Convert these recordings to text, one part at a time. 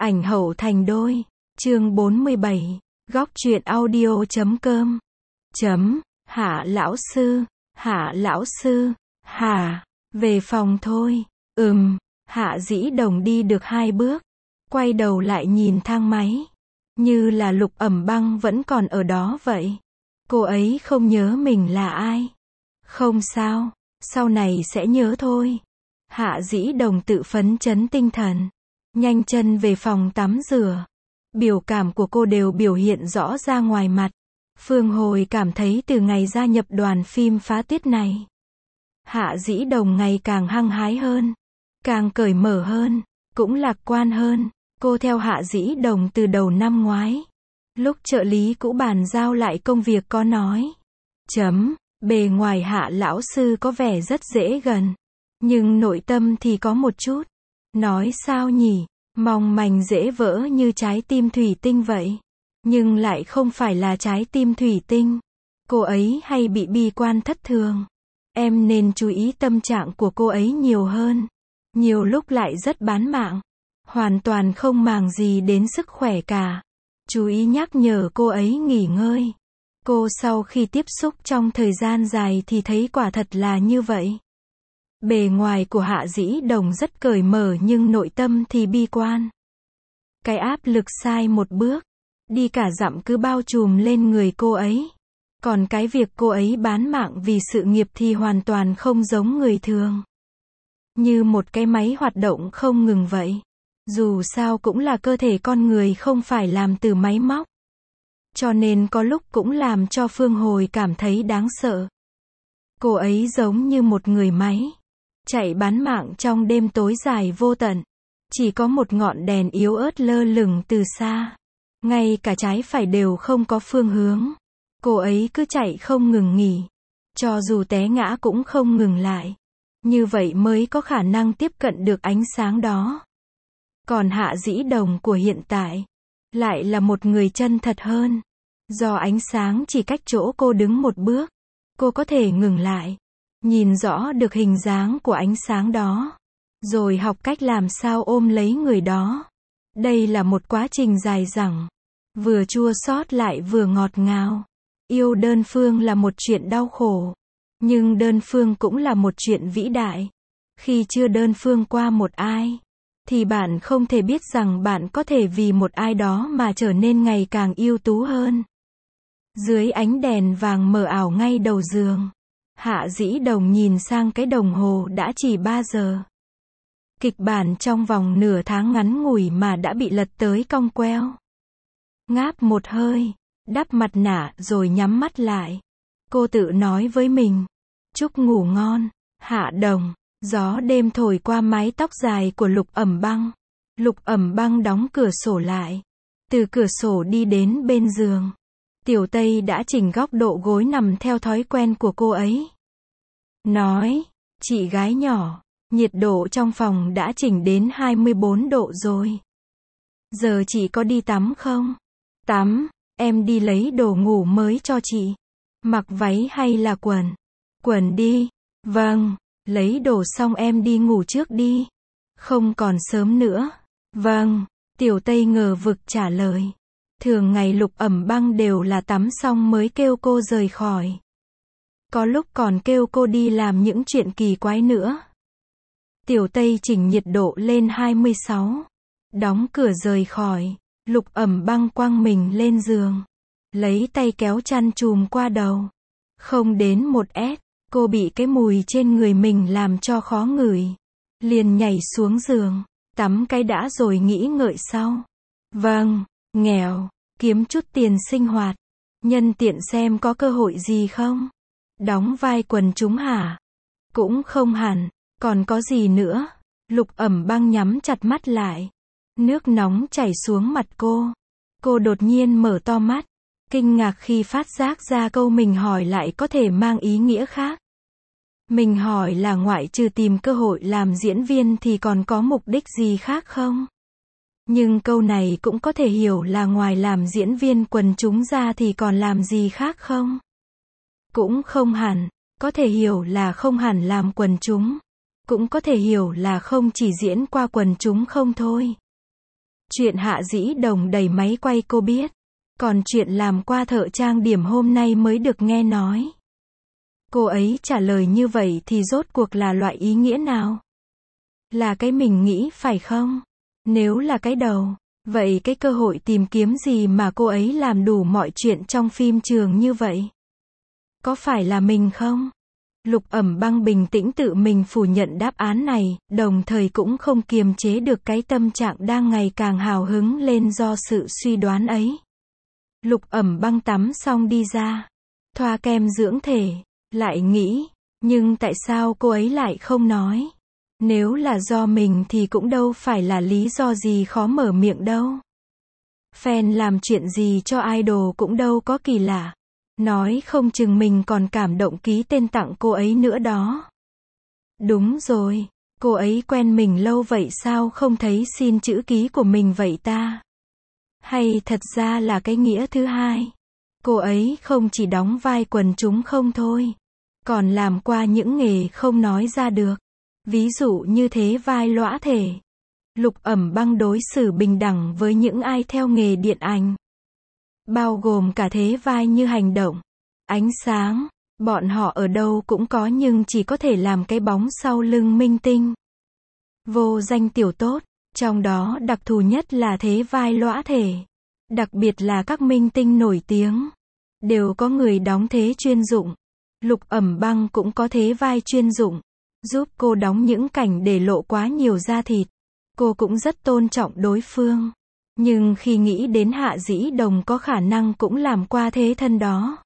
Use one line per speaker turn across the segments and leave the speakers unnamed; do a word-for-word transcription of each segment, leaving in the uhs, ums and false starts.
Ảnh hậu thành đôi. Chương bốn mươi bảy. Góc truyện audio chấm com. Chấm. Hạ lão sư. Hạ lão sư. Hả? Về phòng thôi. Ừm. Hạ Dĩ Đồng đi được hai bước. Quay đầu lại nhìn thang máy. Như là Lục Ẩm Băng vẫn còn ở đó vậy. Cô ấy không nhớ mình là ai. Không sao. Sau này sẽ nhớ thôi. Hạ Dĩ Đồng tự phấn chấn tinh thần. Nhanh chân về phòng tắm rửa. Biểu cảm của cô đều biểu hiện rõ ra ngoài mặt. Phương Hồi cảm thấy từ ngày gia nhập đoàn phim Phá Tuyết này, Hạ Dĩ Đồng ngày càng hăng hái hơn, càng cởi mở hơn, cũng lạc quan hơn. Cô theo Hạ Dĩ Đồng từ đầu năm ngoái. Lúc trợ lý cũ bàn giao lại công việc có nói. Chấm. Bề ngoài Hạ lão sư có vẻ rất dễ gần. Nhưng nội tâm thì có một chút. Nói sao nhỉ? Mong manh dễ vỡ như trái tim thủy tinh vậy. Nhưng lại không phải là trái tim thủy tinh. Cô ấy hay bị bi quan thất thường. Em nên chú ý tâm trạng của cô ấy nhiều hơn. Nhiều lúc lại rất bán mạng. Hoàn toàn không màng gì đến sức khỏe cả. Chú ý nhắc nhở cô ấy nghỉ ngơi. Cô sau khi tiếp xúc trong thời gian dài thì thấy quả thật là như vậy. Bề ngoài của Hạ Dĩ Đồng rất cởi mở nhưng nội tâm thì bi quan. Cái áp lực sai một bước, đi cả dặm cứ bao trùm lên người cô ấy. Còn cái việc cô ấy bán mạng vì sự nghiệp thì hoàn toàn không giống người thường. Như một cái máy hoạt động không ngừng vậy. Dù sao cũng là cơ thể con người, không phải làm từ máy móc. Cho nên có lúc cũng làm cho Phương Hồi cảm thấy đáng sợ. Cô ấy giống như một người máy chạy bán mạng trong đêm tối dài vô tận. Chỉ có một ngọn đèn yếu ớt lơ lửng từ xa. Ngay cả trái phải đều không có phương hướng. Cô ấy cứ chạy không ngừng nghỉ. Cho dù té ngã cũng không ngừng lại. Như vậy mới có khả năng tiếp cận được ánh sáng đó. Còn Hạ Dĩ Đồng của hiện tại lại là một người chân thật hơn. Do ánh sáng chỉ cách chỗ cô đứng một bước, cô có thể ngừng lại, nhìn rõ được hình dáng của ánh sáng đó, rồi học cách làm sao ôm lấy người đó. Đây là một quá trình dài dẳng, vừa chua xót lại vừa ngọt ngào. Yêu đơn phương là một chuyện đau khổ, nhưng đơn phương cũng là một chuyện vĩ đại. Khi chưa đơn phương qua một ai, thì bạn không thể biết rằng bạn có thể vì một ai đó mà trở nên ngày càng ưu tú hơn. Dưới ánh đèn vàng mờ ảo ngay đầu giường, Hạ Dĩ Đồng nhìn sang cái đồng hồ đã chỉ ba giờ. Kịch bản trong vòng nửa tháng ngắn ngủi mà đã bị lật tới cong queo. Ngáp một hơi, đắp mặt nạ rồi nhắm mắt lại. Cô tự nói với mình, chúc ngủ ngon, Hạ Đồng. Gió đêm thổi qua mái tóc dài của Lục Ẩm Băng. Lục Ẩm Băng đóng cửa sổ lại. Từ cửa sổ đi đến bên giường. Tiểu Tây đã chỉnh góc độ gối nằm theo thói quen của cô ấy. Nói, chị gái nhỏ, nhiệt độ trong phòng đã chỉnh đến hai mươi bốn độ rồi. Giờ chị có đi tắm không? Tắm, em đi lấy đồ ngủ mới cho chị. Mặc váy hay là quần? Quần đi. Vâng. Lấy đồ xong em đi ngủ trước đi. Không còn sớm nữa. Vâng. Tiểu Tây ngờ vực trả lời. Thường ngày Lục Ẩm Băng đều là tắm xong mới kêu cô rời khỏi. Có lúc còn kêu cô đi làm những chuyện kỳ quái nữa. Tiểu Tây chỉnh nhiệt độ lên hai mươi sáu. Đóng cửa rời khỏi. Lục Ẩm Băng quăng mình lên giường. Lấy tay kéo chăn chùm qua đầu. Không đến một ét. Cô bị cái mùi trên người mình làm cho khó ngửi. Liền nhảy xuống giường. Tắm cái đã rồi nghĩ ngợi sau. Vâng, nghèo, kiếm chút tiền sinh hoạt. Nhân tiện xem có cơ hội gì không? Đóng vai quần chúng hả? Cũng không hẳn. Còn có gì nữa? Lục Ẩm Băng nhắm chặt mắt lại. Nước nóng chảy xuống mặt cô. Cô đột nhiên mở to mắt. Kinh ngạc khi phát giác ra câu mình hỏi lại có thể mang ý nghĩa khác. Mình hỏi là ngoại trừ tìm cơ hội làm diễn viên thì còn có mục đích gì khác không? Nhưng câu này cũng có thể hiểu là ngoài làm diễn viên quần chúng ra thì còn làm gì khác không? Cũng không hẳn, có thể hiểu là không hẳn làm quần chúng. Cũng có thể hiểu là không chỉ diễn qua quần chúng không thôi. Chuyện Hạ Dĩ Đồng đẩy máy quay cô biết. Còn chuyện làm qua thợ trang điểm hôm nay mới được nghe nói. Cô ấy trả lời như vậy thì rốt cuộc là loại ý nghĩa nào? Là cái mình nghĩ phải không? Nếu là cái đầu, vậy cái cơ hội tìm kiếm gì mà cô ấy làm đủ mọi chuyện trong phim trường như vậy? Có phải là mình không? Lục Ẩm Băng bình tĩnh tự mình phủ nhận đáp án này, đồng thời cũng không kiềm chế được cái tâm trạng đang ngày càng hào hứng lên do sự suy đoán ấy. Lục Ẩm Băng tắm xong đi ra, thoa kem dưỡng thể, lại nghĩ, nhưng tại sao cô ấy lại không nói? Nếu là do mình thì cũng đâu phải là lý do gì khó mở miệng đâu. Fan làm chuyện gì cho idol cũng đâu có kỳ lạ. Nói không chừng mình còn cảm động ký tên tặng cô ấy nữa đó. Đúng rồi, cô ấy quen mình lâu vậy sao không thấy xin chữ ký của mình vậy ta? Hay thật ra là cái nghĩa thứ hai? Cô ấy không chỉ đóng vai quần chúng không thôi, còn làm qua những nghề không nói ra được. Ví dụ như thế vai lõa thể. Lục Ẩm Băng đối xử bình đẳng với những ai theo nghề điện ảnh. Bao gồm cả thế vai như hành động, ánh sáng, bọn họ ở đâu cũng có nhưng chỉ có thể làm cái bóng sau lưng minh tinh. Vô danh tiểu tốt, trong đó đặc thù nhất là thế vai lõa thể. Đặc biệt là các minh tinh nổi tiếng, đều có người đóng thế chuyên dụng. Lục Ẩm Băng cũng có thế vai chuyên dụng, giúp cô đóng những cảnh để lộ quá nhiều da thịt. Cô cũng rất tôn trọng đối phương. Nhưng khi nghĩ đến Hạ Dĩ Đồng có khả năng cũng làm qua thế thân đó,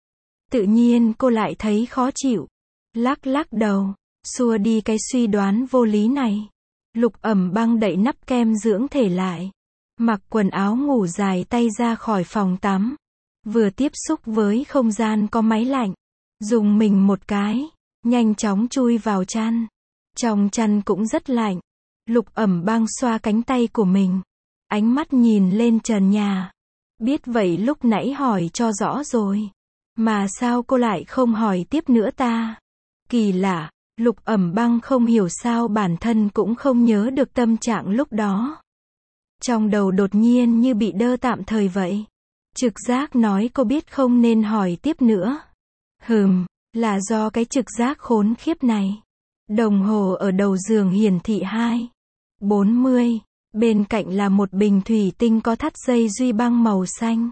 tự nhiên cô lại thấy khó chịu. Lắc lắc đầu, xua đi cái suy đoán vô lý này. Lục Ẩm Băng đậy nắp kem dưỡng thể lại, mặc quần áo ngủ dài tay ra khỏi phòng tắm. Vừa tiếp xúc với không gian có máy lạnh, dùng mình một cái, nhanh chóng chui vào chăn. Trong chăn cũng rất lạnh. Lục Ẩm Băng xoa cánh tay của mình, ánh mắt nhìn lên trần nhà. Biết vậy lúc nãy hỏi cho rõ rồi, mà sao cô lại không hỏi tiếp nữa ta? Kỳ lạ, Lục Ẩm Băng không hiểu sao bản thân cũng không nhớ được tâm trạng lúc đó. Trong đầu đột nhiên như bị đơ tạm thời vậy. Trực giác nói cô biết không nên hỏi tiếp nữa. Hừm, là do cái trực giác khốn khiếp này. Đồng hồ ở đầu giường hiển thị hai bốn mươi. Bên cạnh là một bình thủy tinh có thắt dây duy băng màu xanh.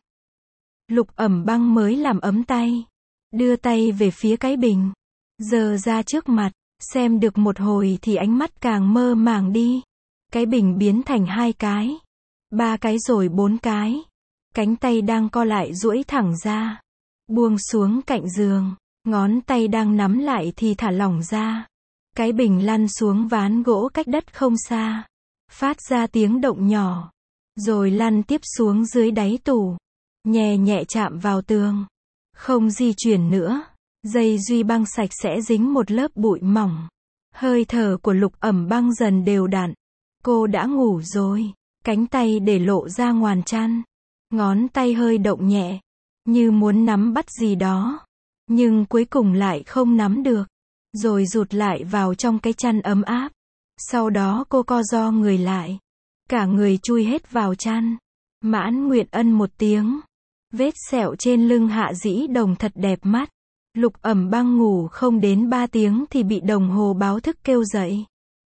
Lục Ẩm Băng mới làm ấm tay, đưa tay về phía cái bình, giơ ra trước mặt, xem được một hồi thì ánh mắt càng mơ màng đi. Cái bình biến thành hai cái, ba cái rồi bốn cái. Cánh tay đang co lại duỗi thẳng ra, buông xuống cạnh giường, ngón tay đang nắm lại thì thả lỏng ra. Cái bình lăn xuống ván gỗ cách đất không xa, phát ra tiếng động nhỏ, rồi lăn tiếp xuống dưới đáy tủ, nhẹ nhẹ chạm vào tường, không di chuyển nữa. Dây duy băng sạch sẽ dính một lớp bụi mỏng. Hơi thở của Lục Ẩm Băng dần đều đặn. Cô đã ngủ rồi, cánh tay để lộ ra ngoài chăn, ngón tay hơi động nhẹ, như muốn nắm bắt gì đó, nhưng cuối cùng lại không nắm được, rồi rụt lại vào trong cái chăn ấm áp. Sau đó cô co ro người lại, cả người chui hết vào chăn, mãn nguyện ân một tiếng. Vết sẹo trên lưng Hạ Dĩ Đồng thật đẹp mắt. Lục Ẩm Băng ngủ không đến ba tiếng thì bị đồng hồ báo thức kêu dậy.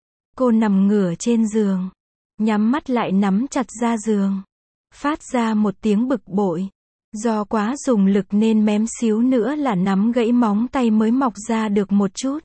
Cô nằm ngửa trên giường, nhắm mắt lại nắm chặt da giường, phát ra một tiếng bực bội. Do quá dùng lực nên mém xíu nữa là nắm gãy móng tay mới mọc ra được một chút.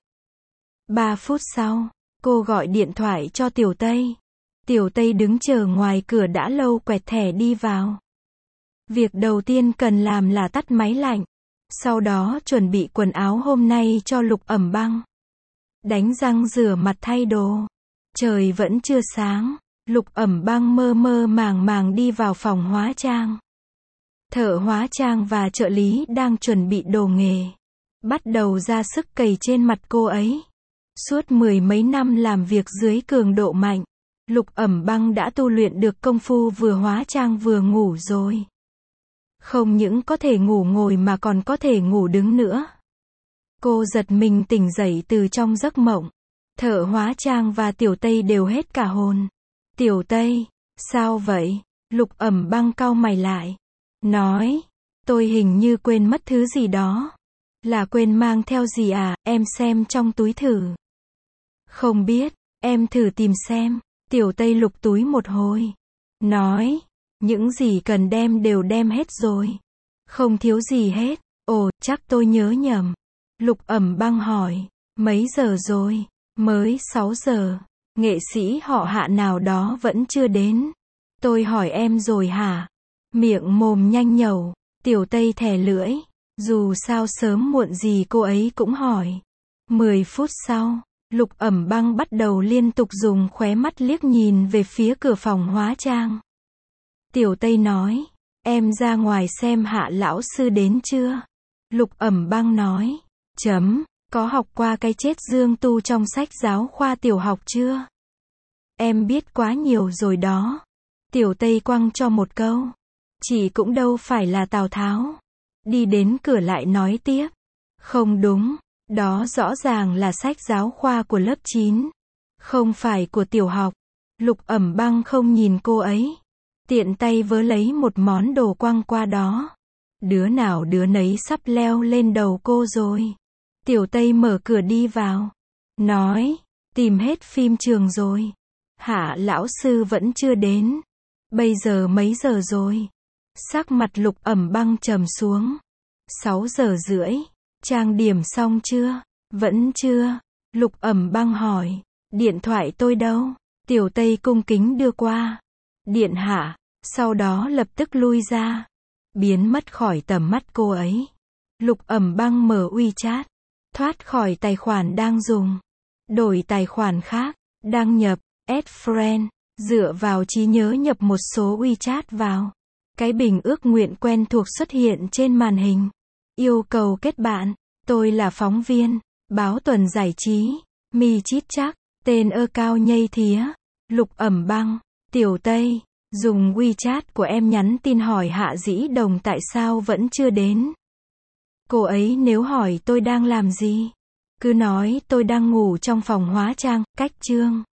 Ba phút sau, cô gọi điện thoại cho Tiểu Tây. Tiểu Tây đứng chờ ngoài cửa đã lâu quẹt thẻ đi vào. Việc đầu tiên cần làm là tắt máy lạnh. Sau đó chuẩn bị quần áo hôm nay cho Lục Ẩm Băng. Đánh răng rửa mặt thay đồ. Trời vẫn chưa sáng. Lục Ẩm Băng mơ mơ màng màng đi vào phòng hóa trang. Thợ hóa trang và trợ lý đang chuẩn bị đồ nghề. Bắt đầu ra sức cày trên mặt cô ấy. Suốt mười mấy năm làm việc dưới cường độ mạnh, Lục Ẩm Băng đã tu luyện được công phu vừa hóa trang vừa ngủ rồi. Không những có thể ngủ ngồi mà còn có thể ngủ đứng nữa. Cô giật mình tỉnh dậy từ trong giấc mộng. Thợ hóa trang và Tiểu Tây đều hết cả hồn. Tiểu Tây, Sao vậy? Lục Ẩm Băng cau mày lại. Nói. Tôi hình như quên mất thứ gì đó. Là quên mang theo gì à, em xem trong túi thử. Không biết, em thử tìm xem. Tiểu Tây lục túi một hồi. Nói. Những gì cần đem đều đem hết rồi. Không thiếu gì hết. Ồ, chắc tôi nhớ nhầm. Lục Ẩm Băng hỏi. Mấy giờ rồi? Mới sáu giờ. Nghệ sĩ họ Hạ nào đó vẫn chưa đến. Tôi hỏi em rồi hả? Miệng mồm nhanh nhẩu. Tiểu Tây thè lưỡi. Dù sao sớm muộn gì cô ấy cũng hỏi. Mười phút sau, Lục Ẩm Băng bắt đầu liên tục dùng khóe mắt liếc nhìn về phía cửa phòng hóa trang. Tiểu Tây nói. Em ra ngoài xem Hạ lão sư đến chưa? Lục Ẩm Băng nói. Chấm. Có học qua cái chết Dương Tu trong sách giáo khoa tiểu học chưa? Em biết quá nhiều rồi đó. Tiểu Tây quăng cho một câu. Chị cũng đâu phải là Tào Tháo. Đi đến cửa lại nói tiếp. Không đúng. Đó rõ ràng là sách giáo khoa của lớp chín. Không phải của tiểu học. Lục Ẩm Băng không nhìn cô ấy. Tiện tay vớ lấy một món đồ quăng qua đó. Đứa nào đứa nấy sắp leo lên đầu cô rồi. Tiểu Tây mở cửa đi vào. Nói. Tìm hết phim trường rồi. Hạ lão sư vẫn chưa đến. Bây giờ mấy giờ rồi? Sắc mặt Lục Ẩm Băng trầm xuống. Sáu giờ rưỡi. Trang điểm xong chưa? Vẫn chưa. Lục Ẩm Băng hỏi. Điện thoại tôi đâu? Tiểu Tây cung kính đưa qua. Điện hạ. Sau đó lập tức lui ra. Biến mất khỏi tầm mắt cô ấy. Lục Ẩm Băng mở WeChat. Thoát khỏi tài khoản đang dùng. Đổi tài khoản khác. Đăng nhập. Add friend. Dựa vào trí nhớ nhập một số WeChat vào. Cái bình ước nguyện quen thuộc xuất hiện trên màn hình. Yêu cầu kết bạn. Tôi là phóng viên. Báo tuần giải trí. Mi chít chắc. Tên ơ cao nhây thía. Lục Ẩm Băng. Tiểu Tây. Dùng WeChat của em nhắn tin hỏi Hạ Dĩ Đồng tại sao vẫn chưa đến. Cô ấy nếu hỏi tôi đang làm gì, cứ nói tôi đang ngủ trong phòng hóa trang, cách chương.